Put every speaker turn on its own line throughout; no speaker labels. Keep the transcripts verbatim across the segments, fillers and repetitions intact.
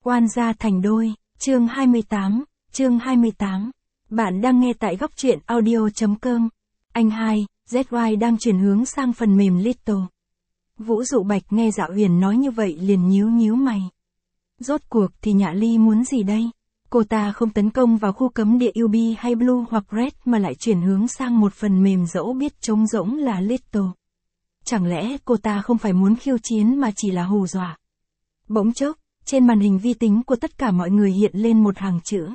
Oan gia thành đôi, chương hai mươi tám, chương hai mươi tám. Bạn đang nghe tại góc truyện audio chấm com. Anh hai, Z Y đang chuyển hướng sang phần mềm Little. Vũ Dụ Bạch nghe Dạ Huyền nói như vậy liền nhíu nhíu mày. Rốt cuộc thì Nhã Ly muốn gì đây? Cô ta không tấn công vào khu cấm địa U B hay Blue hoặc Red mà lại chuyển hướng sang một phần mềm dẫu biết trống rỗng là Little. Chẳng lẽ cô ta không phải muốn khiêu chiến mà chỉ là hù dọa? Bỗng chốc, trên màn hình vi tính của tất cả mọi người hiện lên một hàng chữ.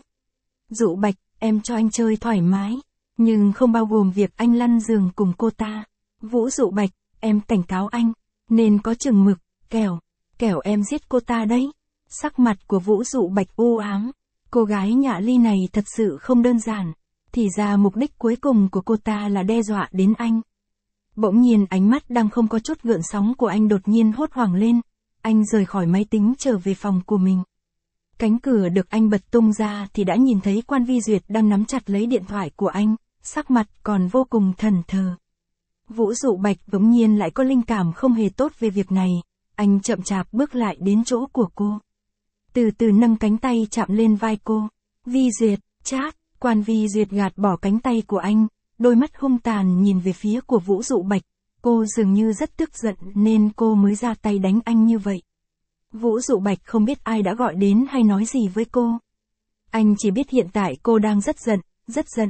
Dụ Bạch, em cho anh chơi thoải mái, nhưng không bao gồm việc anh lăn giường cùng cô ta. Vũ Dụ Bạch, em cảnh cáo anh, nên có chừng mực, kẻo, kẻo em giết cô ta đấy. Sắc mặt của Vũ Dụ Bạch u ám, cô gái Nhã Ly này thật sự không đơn giản, thì ra mục đích cuối cùng của cô ta là đe dọa đến anh. Bỗng nhiên ánh mắt đang không có chút gợn sóng của anh đột nhiên hốt hoảng lên, anh rời khỏi máy tính trở về phòng của mình. Cánh cửa được anh bật tung ra thì đã nhìn thấy Quan Vi Duyệt đang nắm chặt lấy điện thoại của anh, sắc mặt còn vô cùng thẫn thờ. Vũ Dụ Bạch bỗng nhiên lại có linh cảm không hề tốt về việc này, anh chậm chạp bước lại đến chỗ của cô. Từ từ nâng cánh tay chạm lên vai cô. Vi Duyệt, chát, Quan Vi Duyệt gạt bỏ cánh tay của anh, đôi mắt hung tàn nhìn về phía của Vũ Dụ Bạch, cô dường như rất tức giận nên cô mới ra tay đánh anh như vậy. Vũ Dụ Bạch không biết ai đã gọi đến hay nói gì với cô. Anh chỉ biết hiện tại cô đang rất giận, rất giận.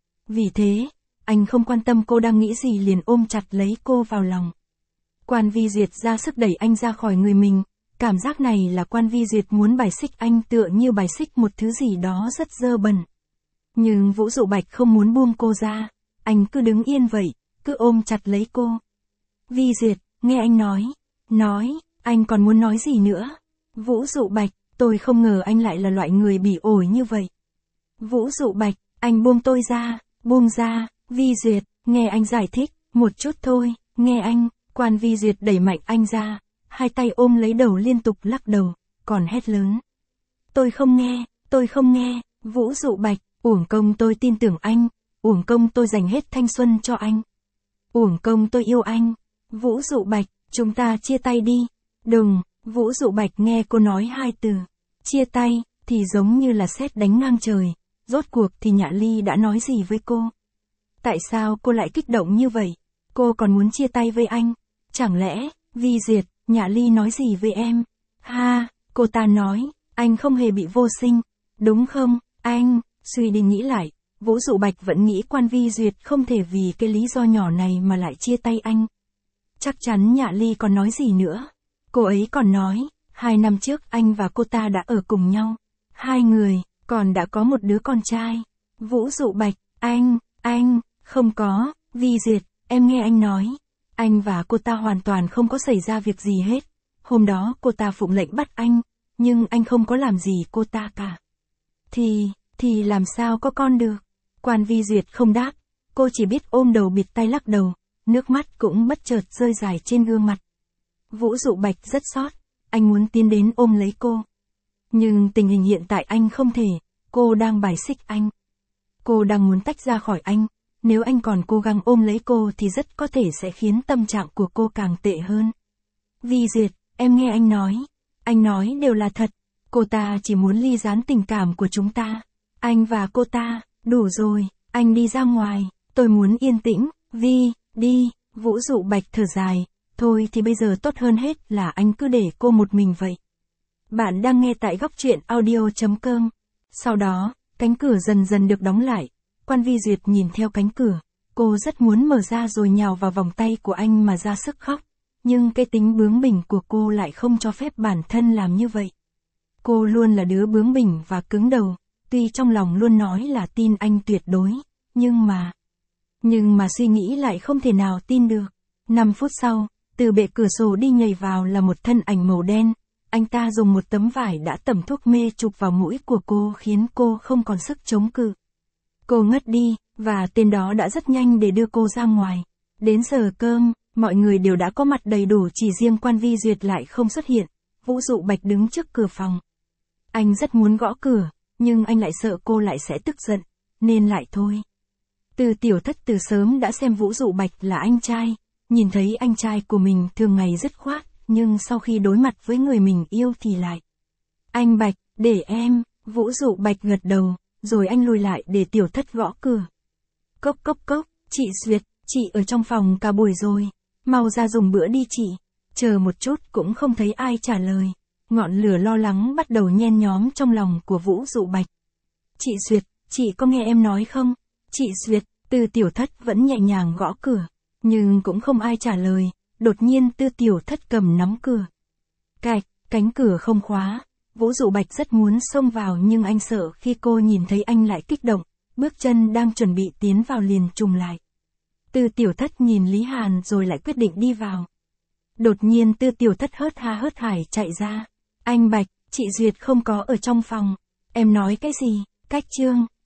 Vì thế, anh không quan tâm cô đang nghĩ gì liền ôm chặt lấy cô vào lòng. Quan Vi Duyệt ra sức đẩy anh ra khỏi người mình, cảm giác này là Quan Vi Duyệt muốn bài xích anh tựa như bài xích một thứ gì đó rất dơ bẩn. Nhưng Vũ Dụ Bạch không muốn buông cô ra, anh cứ đứng yên vậy, cứ ôm chặt lấy cô. Vi Duyệt, nghe anh nói, nói, anh còn muốn nói gì nữa? Vũ Dụ Bạch, tôi không ngờ anh lại là loại người bỉ ổi như vậy. Vũ Dụ Bạch, anh buông tôi ra, buông ra, Vi Duyệt, nghe anh giải thích, một chút thôi, nghe anh. Quan Vi Duyệt đẩy mạnh anh ra, hai tay ôm lấy đầu liên tục lắc đầu, còn hét lớn. Tôi không nghe, tôi không nghe, Vũ Dụ Bạch, uổng công tôi tin tưởng anh, uổng công tôi dành hết thanh xuân cho anh. Uổng công tôi yêu anh. Vũ Dụ Bạch, chúng ta chia tay đi. Đừng, Vũ Dụ Bạch nghe cô nói hai từ, chia tay, thì giống như là sét đánh ngang trời, rốt cuộc thì Nhã Ly đã nói gì với cô? Tại sao cô lại kích động như vậy? Cô còn muốn chia tay với anh? Chẳng lẽ, Vi Duyệt, Nhã Ly nói gì với em? Ha, cô ta nói, anh không hề bị vô sinh, đúng không, anh? Suy đi nghĩ lại, Vũ Dụ Bạch vẫn nghĩ Quan Vi Duyệt không thể vì cái lý do nhỏ này mà lại chia tay anh. Chắc chắn Nhã Ly còn nói gì nữa. Cô ấy còn nói, hai năm trước anh và cô ta đã ở cùng nhau. Hai người, còn đã có một đứa con trai. Vũ Dụ Bạch, anh, anh, không có, Vi Duyệt, em nghe anh nói. Anh và cô ta hoàn toàn không có xảy ra việc gì hết. Hôm đó cô ta phụng lệnh bắt anh, nhưng anh không có làm gì cô ta cả. Thì, thì làm sao có con được? Quan Vi Duyệt không đáp, cô chỉ biết ôm đầu bịt tay lắc đầu, nước mắt cũng bất chợt rơi dài trên gương mặt. Vũ Dụ Bạch rất xót, anh muốn tiến đến ôm lấy cô. Nhưng tình hình hiện tại anh không thể, cô đang bài xích anh. Cô đang muốn tách ra khỏi anh, nếu anh còn cố gắng ôm lấy cô thì rất có thể sẽ khiến tâm trạng của cô càng tệ hơn. Vi Duyệt, em nghe anh nói, anh nói đều là thật, cô ta chỉ muốn ly gián tình cảm của chúng ta. Anh và cô ta, đủ rồi, anh đi ra ngoài, tôi muốn yên tĩnh, Vi, đi, Vũ Dụ Bạch thở dài, thôi thì bây giờ tốt hơn hết là anh cứ để cô một mình vậy. Bạn đang nghe tại góc truyện audio chấm com. Sau đó, cánh cửa dần dần được đóng lại, Quan Vi Duyệt nhìn theo cánh cửa, cô rất muốn mở ra rồi nhào vào vòng tay của anh mà ra sức khóc, nhưng cái tính bướng bỉnh của cô lại không cho phép bản thân làm như vậy. Cô luôn là đứa bướng bỉnh và cứng đầu, tuy trong lòng luôn nói là tin anh tuyệt đối, nhưng mà... Nhưng mà suy nghĩ lại không thể nào tin được. Năm phút sau, từ bệ cửa sổ đi nhảy vào là một thân ảnh màu đen, anh ta dùng một tấm vải đã tẩm thuốc mê chụp vào mũi của cô khiến cô không còn sức chống cự. Cô ngất đi, và tên đó đã rất nhanh để đưa cô ra ngoài. Đến giờ cơm, mọi người đều đã có mặt đầy đủ, chỉ riêng Quan Vi Duyệt lại không xuất hiện. Vũ Dụ Bạch đứng trước cửa phòng. Anh rất muốn gõ cửa, nhưng anh lại sợ cô lại sẽ tức giận, nên lại thôi. Từ Tiểu Thất từ sớm đã xem Vũ Dụ Bạch là anh trai, nhìn thấy anh trai của mình thường ngày dứt khoát, nhưng sau khi đối mặt với người mình yêu thì lại Anh Bạch, để em, Vũ Dụ Bạch gật đầu, rồi anh lùi lại để Tiểu Thất gõ cửa. Cốc cốc cốc, chị Duyệt, chị ở trong phòng cả buổi rồi, mau ra dùng bữa đi chị. Chờ một chút cũng không thấy ai trả lời. Ngọn lửa lo lắng bắt đầu nhen nhóm trong lòng của Vũ Dụ Bạch. Chị Duyệt, chị có nghe em nói không? Chị Duyệt, Tư Tiểu Thất vẫn nhẹ nhàng gõ cửa, nhưng cũng không ai trả lời. Đột nhiên Tư Tiểu Thất cầm nắm cửa. Cạch, cánh cửa không khóa. Vũ Dụ Bạch rất muốn xông vào nhưng anh sợ khi cô nhìn thấy anh lại kích động, bước chân đang chuẩn bị tiến vào liền trùng lại. Tư Tiểu Thất nhìn Lý Hàn rồi lại quyết định đi vào. Đột nhiên Tư Tiểu Thất hớt ha hớt hải chạy ra. Anh Bạch, chị Duyệt không có ở trong phòng. Em nói cái gì? Cách chương.